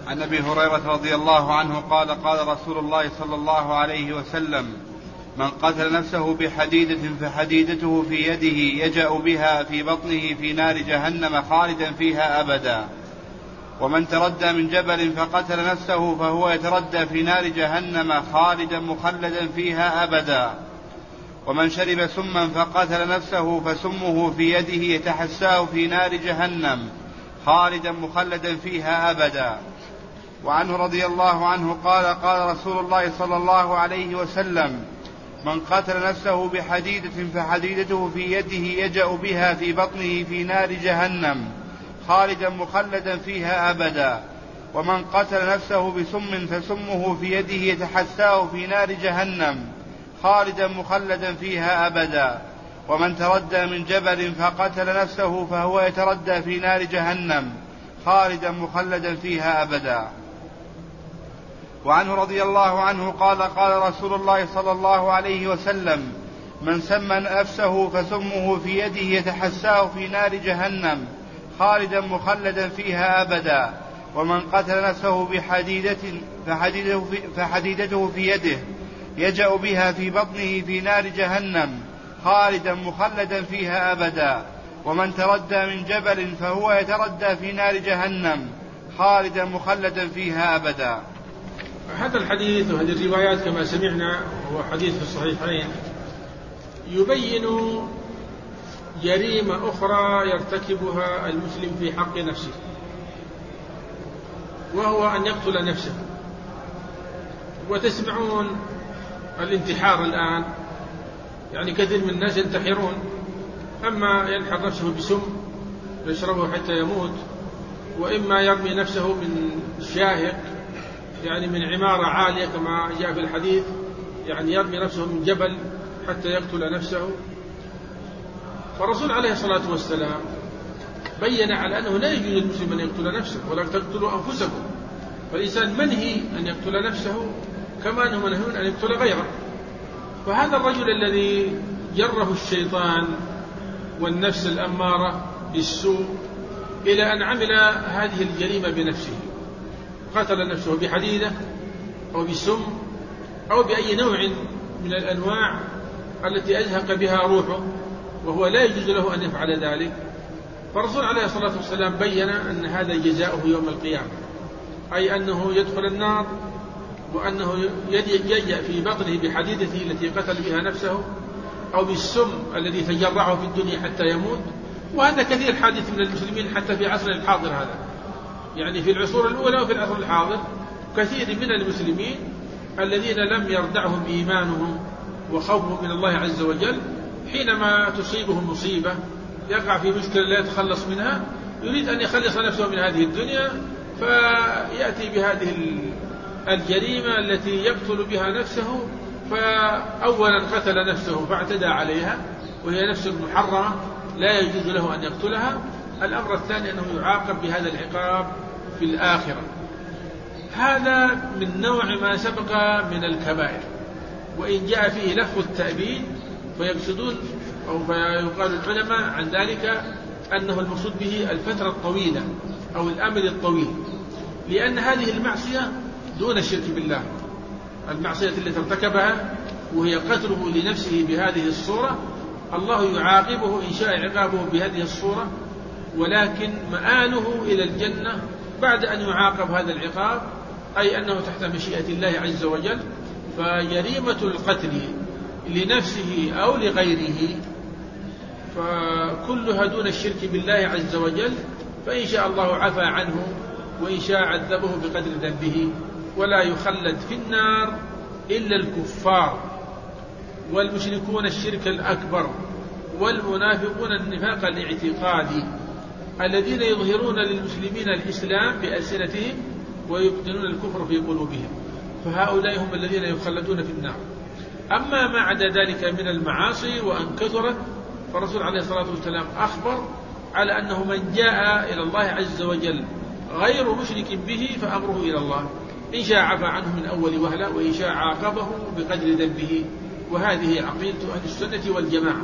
عن أبي هريرة رضي الله عنه قال قال رسول الله صلى الله عليه وسلم: من قتل نفسه بحديدة فحديدته في يده يجأ بها في بطنه في نار جهنم خالدا فيها أبدا. ومن تردى من جبل فقتل نفسه فهو يتردى في نار جهنم خالدا مخلدا فيها أبدا. ومن شرب سما فقتل نفسه فسمه في يده يتحساه في نار جهنم خالدا مخلدا فيها أبدا. وعنه رضي الله عنه قال قال رسول الله صلى الله عليه وسلم: من قتل نفسه بحديدة فحديدته في يده يجأ بها في بطنه في نار جهنم خالدا مخلدا فيها أبدا. ومن قتل نفسه بسم فسمه في يده يتحساه في نار جهنم خالدا مخلدا فيها أبدا. ومن تردى من جبل فقتل نفسه فهو يتردى في نار جهنم خالدا مخلدا فيها أبدا. وعنه رضي الله عنه قال قال رسول الله صلى الله عليه وسلم: من سمى نفسه فسمه في يده يتحساه في نار جهنم خالدا مخلدا فيها أبدا. ومن قتل نفسه بحديدة فحديدته في يده يجأ بها في بطنه في نار جهنم خالدا مخلدا فيها أبدا. ومن تردى من جبل فهو يتردى في نار جهنم خالدا مخلدا فيها أبدا. هذا الحديث وهذه الروايات كما سمعنا هو حديث في الصحيحين يبين جريمة أخرى يرتكبها المسلم في حق نفسه، وهو أن يقتل نفسه. وتسمعون الانتحار الآن، يعني كثير من الناس ينتحرون، أما ينحر نفسه بسم يشربه حتى يموت، وإما يرمي نفسه من شاهق، يعني من عمارة عالية كما جاء في الحديث، يعني يرمي نفسه من جبل حتى يقتل نفسه. فالرسول عليه الصلاة والسلام بين على أنه لا يجوز للمسلم أن يقتل نفسه، ولا تقتلوا أنفسكم. فالإنسان منهي أن يقتل نفسه كما أنه منهي أن يقتل غيره. فهذا الرجل الذي جره الشيطان والنفس الأمارة بالسوء إلى أن عمل هذه الجريمة بنفسه، قتل نفسه بحديدة أو بسم أو بأي نوع من الأنواع التي أزهق بها روحه، وهو لا يجوز له أن يفعل ذلك. فالرسول عليه الصلاة والسلام بين أن هذا جزاؤه يوم القيامة، أي أنه يدخل النار، وأنه يجأ في بطنه بحديدته التي قتل بها نفسه، أو بالسم الذي تجرعه في الدنيا حتى يموت. وهذا كثير حادث من المسلمين حتى في عصر الحاضر هذا، يعني في العصور الأولى وفي العصر الحاضر كثير من المسلمين الذين لم يردعهم إيمانهم وخوفهم من الله عز وجل، حينما تصيبهم مصيبة يقع في مشكلة لا يتخلص منها، يريد أن يخلص نفسه من هذه الدنيا، فيأتي بهذه الجريمة التي يقتل بها نفسه. فأولا قتل نفسه فاعتدى عليها، وهي نفس محرمة لا يجوز له أن يقتلها. الأمر الثاني أنه يعاقب بهذا العقاب في الآخرة. هذا من نوع ما سبق من الكبائر، وإن جاء فيه لفظ التأبيد فيقصدون أو فيقال العلماء عن ذلك أنه المقصود به الفترة الطويلة أو الأمد الطويل، لأن هذه المعصية دون الشرك بالله، المعصية التي ارتكبها وهي قتله لنفسه بهذه الصورة، الله يعاقبه إن شاء عقابه بهذه الصورة، ولكن مآله إلى الجنة بعد أن يعاقب هذا العقاب، أي أنه تحت مشيئة الله عز وجل. فجريمة القتل لنفسه أو لغيره فكلها دون الشرك بالله عز وجل، فإن شاء الله عفى عنه وإن شاء عذبه بقدر ذنبه، ولا يخلد في النار إلا الكفار والمشركون الشرك الأكبر والمنافقون النفاق الاعتقادي الذين يظهرون للمسلمين الإسلام بألسنتهم ويبطنون الكفر في قلوبهم، فهؤلاء هم الذين يخلدون في النار. أما ما عدا ذلك من المعاصي وأن كثرت، فالرسول عليه الصلاة والسلام أخبر على أنه من جاء إلى الله عز وجل غير مشرك به فأمره إلى الله، إن شاء عفى عنه من أول وهلة، وإن شاء عاقبه بقدر ذنبه. وهذه عقيدة أهل السنة والجماعة،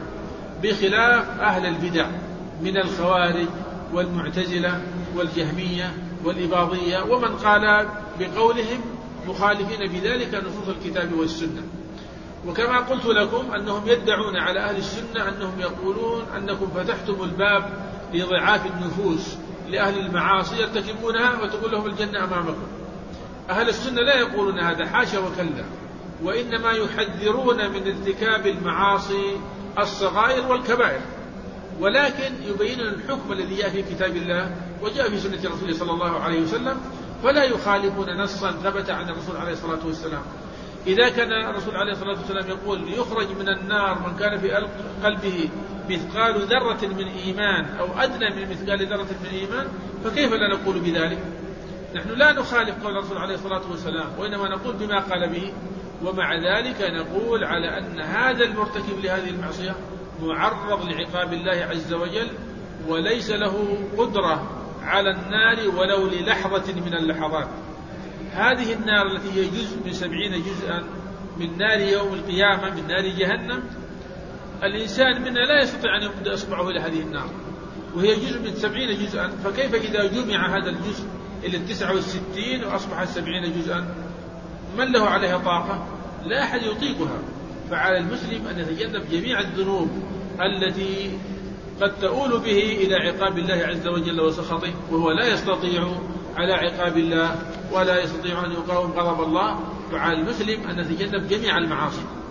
بخلاف أهل البدع من الخوارج والمعتزلة والجهمية والإباضية، ومن قال بقولهم مخالفين بذلك نصوص الكتاب والسنة. وكما قلت لكم أنهم يدعون على أهل السنة أنهم يقولون أنكم فتحتم الباب لضعاف النفوس لأهل المعاصي يرتكبونها وتقول لهم الجنة أمامكم. أهل السنة لا يقولون هذا، حاشا وكلا، وإنما يحذرون من ارتكاب المعاصي الصغائر والكبائر، ولكن يبينون الحكم الذي جاء في كتاب الله وجاء في سنة رسوله صلى الله عليه وسلم، فلا يخالفون نصا ثبت عن الرسول عليه الصلاة والسلام. إذا كان الرسول عليه الصلاة والسلام يقول يخرج من النار من كان في قلبه مثقال ذرة من إيمان أو أدنى من مثقال ذرة من إيمان، فكيف لا نقول بذلك؟ نحن لا نخالف قول الرسول عليه الصلاة والسلام، وإنما نقول بما قال به، ومع ذلك نقول على أن هذا المرتكب لهذه المعصية معرض لعقاب الله عز وجل، وليس له قدرة على النار ولو للحظة من اللحظات. هذه النار التي هي جزء من 70 جزءا من نار يوم القيامة، من نار جهنم، الإنسان منا لا يستطيع أن يمد أصبعه إلى هذه النار، وهي جزء من 70 جزءا، فكيف إذا جمع هذا الجزء إلى 69 وأصبحت 70 جزءا؟ من له عليها طاقة؟ لا أحد يطيقها. فعلى المسلم أن يتجنب جميع الذنوب التي قد تؤول به إلى عقاب الله عز وجل وسخطه، وهو لا يستطيع على عقاب الله ولا يستطيع أن يقاوم غضب الله. فعلى المسلم أن يتجنب جميع المعاصي.